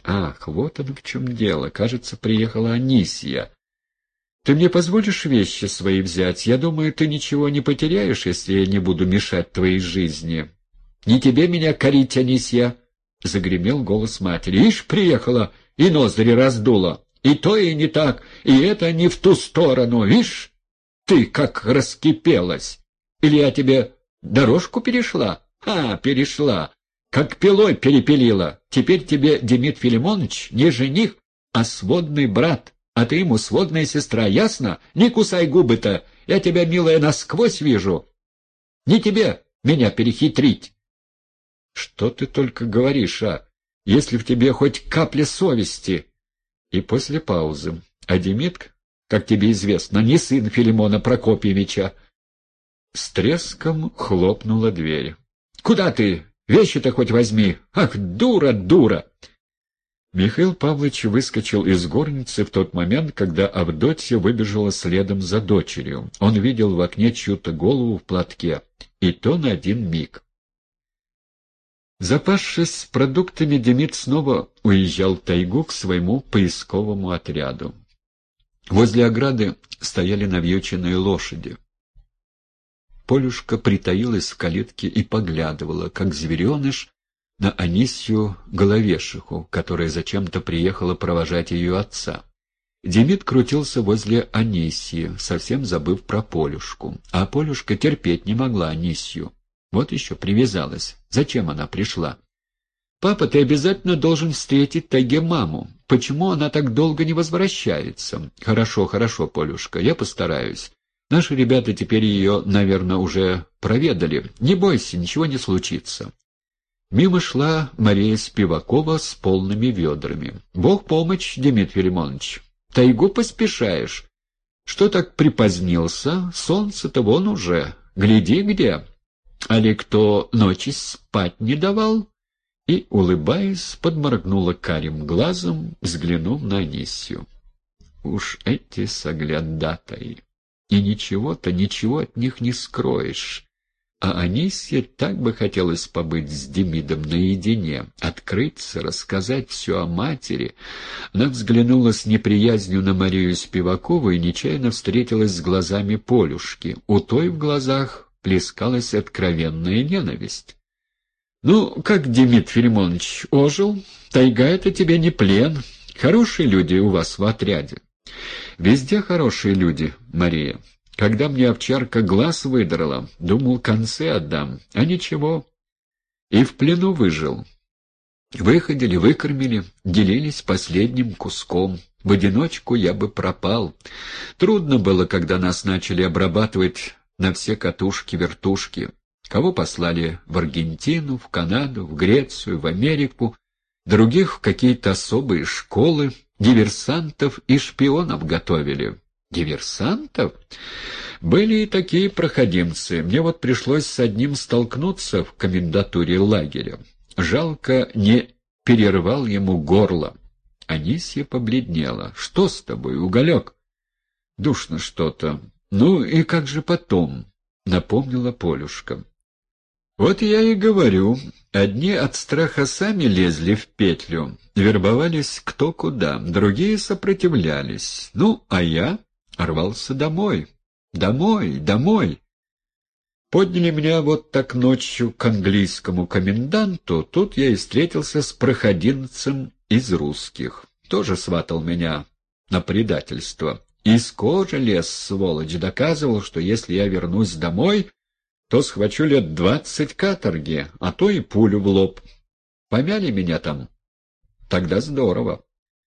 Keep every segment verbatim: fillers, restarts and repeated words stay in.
Ах, вот оно в чем дело. Кажется, приехала Анисья. Ты мне позволишь вещи свои взять? Я думаю, ты ничего не потеряешь, если я не буду мешать твоей жизни. Не тебе меня корить, Анисья, — загремел голос матери. Ишь, приехала и ноздри раздула. И то, и не так, и это не в ту сторону. Вишь, ты как раскипелась. Или я тебе дорожку перешла? А, перешла. Как пилой перепилила. Теперь тебе Демид Филимонович не жених, а сводный брат. А ты ему сводная сестра, ясно? Не кусай губы-то, я тебя, милая, насквозь вижу. Не тебе меня перехитрить. Что ты только говоришь, а? Если в тебе хоть капля совести. И после паузы. А Демид, как тебе известно, не сын Филимона Прокопьевича. С треском хлопнула дверь. Куда ты? Вещи-то хоть возьми. Ах, дура, дура! Михаил Павлович выскочил из горницы в тот момент, когда Авдотья выбежала следом за дочерью. Он видел в окне чью-то голову в платке, и то на один миг. Запасшись продуктами, Демид снова уезжал в тайгу к своему поисковому отряду. Возле ограды стояли навьюченные лошади. Полюшка притаилась в калитке и поглядывала, как звереныш, на Анисью Головешиху, которая зачем-то приехала провожать ее отца. Демид крутился возле Анисьи, совсем забыв про Полюшку. А Полюшка терпеть не могла Анисью. Вот еще привязалась. Зачем она пришла? «Папа, ты обязательно должен встретить в тайге маму. Почему она так долго не возвращается?» «Хорошо, хорошо, Полюшка, я постараюсь. Наши ребята теперь ее, наверное, уже проведали. Не бойся, ничего не случится». Мимо шла Мария Спивакова с полными ведрами. «Бог помощь, Демид Филимонович. Тайгу поспешаешь. Что так припозднился? Солнце-то вон уже. Гляди где. Али кто ночи спать не давал?» И, улыбаясь, подморгнула карим глазом, взглянув на Анисью. «Уж эти соглядатаи! И ничего-то, ничего от них не скроешь». А Анисье так бы хотелось побыть с Демидом наедине, открыться, рассказать все о матери. Она взглянула с неприязнью на Марию Спивакову и нечаянно встретилась с глазами Полюшки. У той в глазах плескалась откровенная ненависть. «Ну, как, Демид Филимонович, ожил? Тайга — это тебе не плен. Хорошие люди у вас в отряде». «Везде хорошие люди, Мария. Когда мне овчарка глаз выдрала, думал, концы отдам, а ничего. И в плену выжил. Выходили, выкормили, делились последним куском. В одиночку я бы пропал. Трудно было, когда нас начали обрабатывать на все катушки-вертушки. Кого послали в Аргентину, в Канаду, в Грецию, в Америку, других в какие-то особые школы, диверсантов и шпионов готовили». «Диверсантов?» «Были и такие проходимцы. Мне вот пришлось с одним столкнуться в комендатуре лагеря. Жалко, не перервал ему горло». Анисья побледнела. «Что с тобой, Уголек?» «Душно что-то. Ну и как же потом?» — напомнила Полюшка. «Вот я и говорю. Одни от страха сами лезли в петлю, вербовались кто куда, другие сопротивлялись. Ну, а я рвался домой. Домой, домой. Подняли меня вот так ночью к английскому коменданту, тут я и встретился с проходимцем из русских. Тоже сватал меня на предательство. Из кожи лез, сволочь, доказывал, что если я вернусь домой, то схвачу лет двадцать каторги, а то и пулю в лоб. Помяли меня там. Тогда здорово.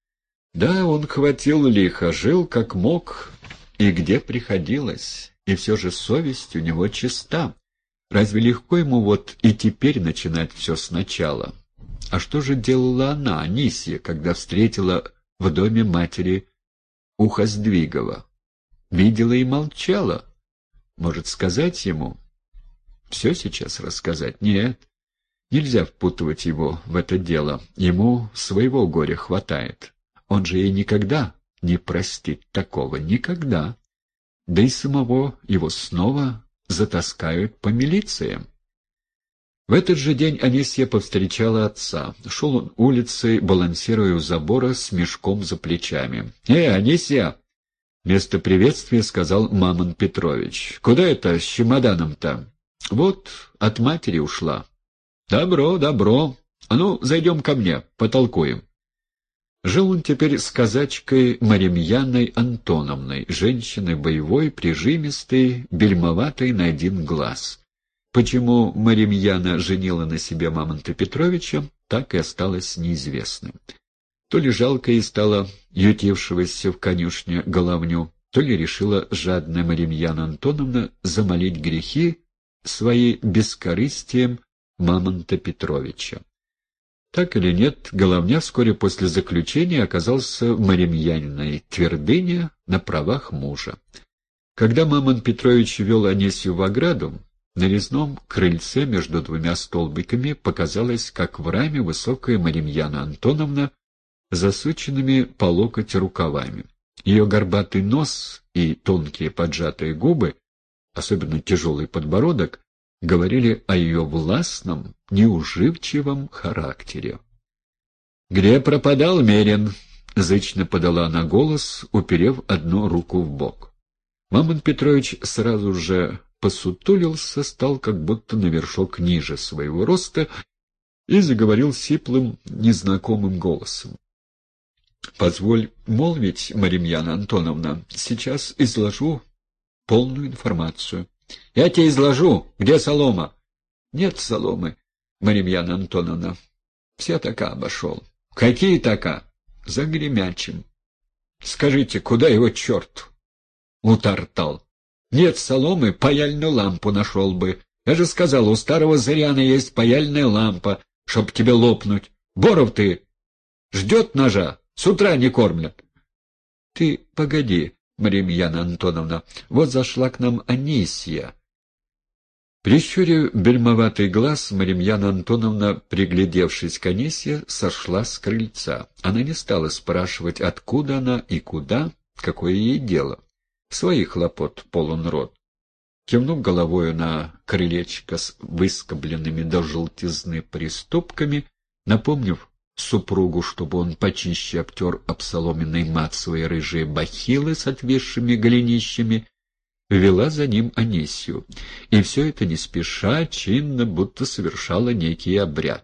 Да, он хватил лихо, жил как мог и где приходилось, и все же совесть у него чиста. Разве легко ему вот и теперь начинать все сначала? А что же делала она, Анисья, когда встретила в доме матери Ухоздвигова? Видела и молчала. Может, сказать ему? Все сейчас рассказать? Нет. Нельзя впутывать его в это дело. Ему своего горя хватает. Он же ей никогда не простит такого. Никогда. Да и самого его снова затаскают по милициям. В этот же день Анисья повстречала отца. Шел он улицей, балансируя у забора с мешком за плечами. «Э, Анисья!» Вместо приветствия сказал Мамон Петрович. «Куда это с чемоданом-то?» «Вот, от матери ушла». «Добро, добро. А ну, зайдем ко мне, потолкуем». Жил он теперь с казачкой Маримьяной Антоновной, женщиной боевой, прижимистой, бельмоватой на один глаз. Почему Маримьяна женила на себе Мамонта Петровича, так и осталось неизвестным. То ли жалко ей стало ютившегося в конюшне головню, то ли решила жадная Маримьяна Антоновна замолить грехи свои бескорыстием Мамонта Петровича. Так или нет, Головня вскоре после заключения оказался в Маримьяниной твердыне на правах мужа. Когда Мамон Петрович вел Анисью в ограду, на резном крыльце между двумя столбиками показалась, как в раме, высокая Маримьяна Антоновна с засученными по локоть рукавами. Ее горбатый нос и тонкие поджатые губы, особенно тяжелый подбородок, говорили о ее властном, неуживчивом характере. «Где пропадал Мерин?» — зычно подала она голос, уперев одну руку в бок. Мамон Петрович сразу же посутулился, стал как будто на вершок ниже своего роста и заговорил сиплым, незнакомым голосом. «Позволь молвить, Маримьяна Антоновна, сейчас изложу полную информацию». «Я тебе изложу. Где солома?» «Нет соломы, Маримьяна Антоновна. Все така обошел». «Какие така?» «За Гремячим». «Скажите, куда его черт утортал?» «Нет соломы, паяльную лампу нашел бы. Я же сказал, у старого Зыряна есть паяльная лампа, чтоб тебе лопнуть. Боров ты! Ждет ножа, с утра не кормлят». «Ты погоди, Маримьяна Антоновна, вот зашла к нам Анисья». Прищурив бельмоватый глаз, Маримьяна Антоновна, приглядевшись к Анисье, сошла с крыльца. Она не стала спрашивать, откуда она и куда, какое ей дело. Своих хлопот полон рот. Кивнув головою на крылечко с выскобленными до желтизны приступками, напомнив супругу, чтобы он почище обтер об соломенный мат свои рыжие бахилы с отвисшими голенищами, вела за ним Анисью. И все это не спеша, чинно, будто совершала некий обряд.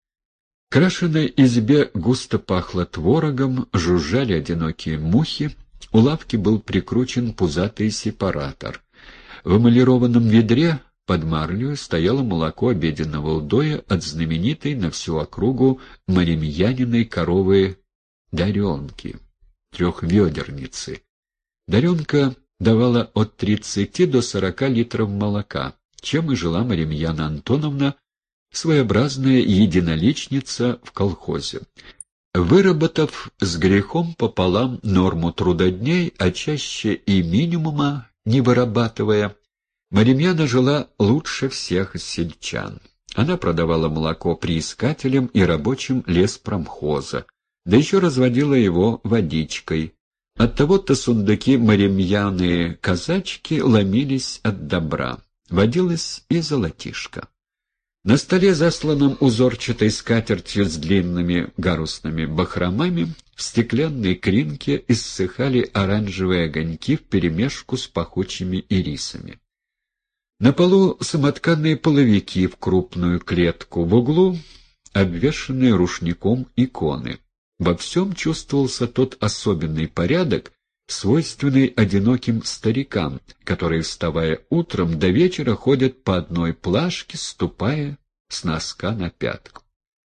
В крашеной избе густо пахло творогом, жужжали одинокие мухи, у лавки был прикручен пузатый сепаратор. В эмалированном ведре под марлею стояло молоко обеденного удоя от знаменитой на всю округу Маримьяниной коровы Даренки, трехведерницы. Даренка давала от тридцати до сорока литров молока, чем и жила Маримьяна Антоновна, своеобразная единоличница в колхозе. Выработав с грехом пополам норму трудодней, а чаще и минимума не вырабатывая, Маримьяна жила лучше всех сельчан. Она продавала молоко приискателям и рабочим леспромхоза, да еще разводила его водичкой. Оттого-то сундуки Маримьяны-казачки ломились от добра. Водилась и золотишко. На столе, засланном узорчатой скатертью с длинными гарусными бахромами, в стеклянной кринке иссыхали оранжевые огоньки вперемешку с пахучими ирисами. На полу самотканные половики в крупную клетку, в углу обвешанные рушником иконы. Во всем чувствовался тот особенный порядок, свойственный одиноким старикам, которые, вставая утром, до вечера ходят по одной плашке, ступая с носка на пятку.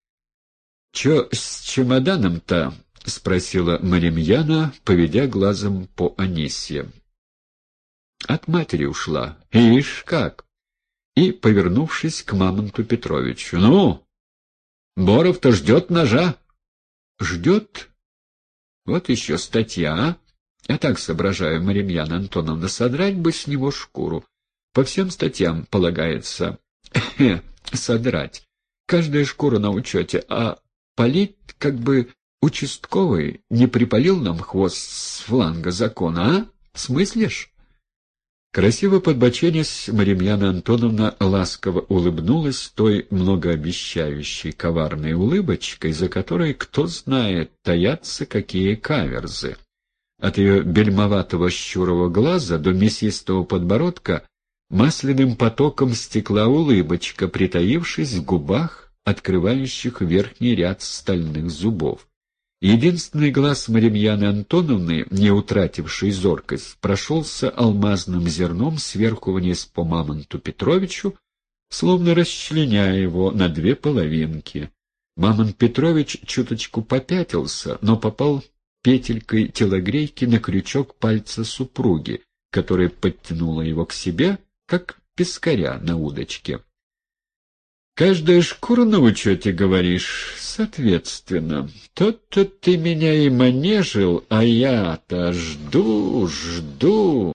— Чё с чемоданом-то? — спросила Маримьяна, поведя глазом по Анисье. — От матери ушла. Ишь как! И, повернувшись к Мамонту Петровичу. — Ну, Боров-то ждет ножа. — Ждет? Вот еще статья, а? Я так соображаю, Маримьяна Антоновна, содрать бы с него шкуру. По всем статьям полагается содрать. Каждая шкура на учете, а полить, как бы участковый не припалил нам хвост с фланга закона, а? Смыслишь? Красиво подбоченясь, Маримьяна Антоновна ласково улыбнулась той многообещающей коварной улыбочкой, за которой, кто знает, таятся какие каверзы. От ее бельмоватого щурого глаза до мясистого подбородка масляным потоком стекла улыбочка, притаившись в губах, открывающих верхний ряд стальных зубов. Единственный глаз Маримьяны Антоновны, не утративший зоркость, прошелся алмазным зерном сверху вниз по Мамонту Петровичу, словно расчленяя его на две половинки. Мамонт Петрович чуточку попятился, но попал петелькой телогрейки на крючок пальца супруги, которая подтянула его к себе, как пескаря на удочке. «Каждая шкура на учете, говоришь? Соответственно. Тот-то ты меня и манежил, а я-то жду, жду».